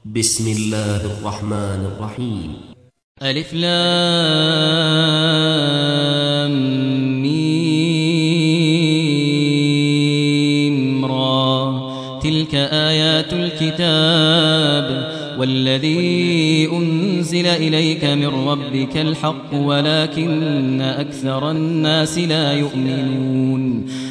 بسم الله الرحمن الرحيم. ألف لام ميم را. تلك آيات الكتاب والذي أنزل إليك من ربك الحق ولكن أكثر الناس لا يؤمنون.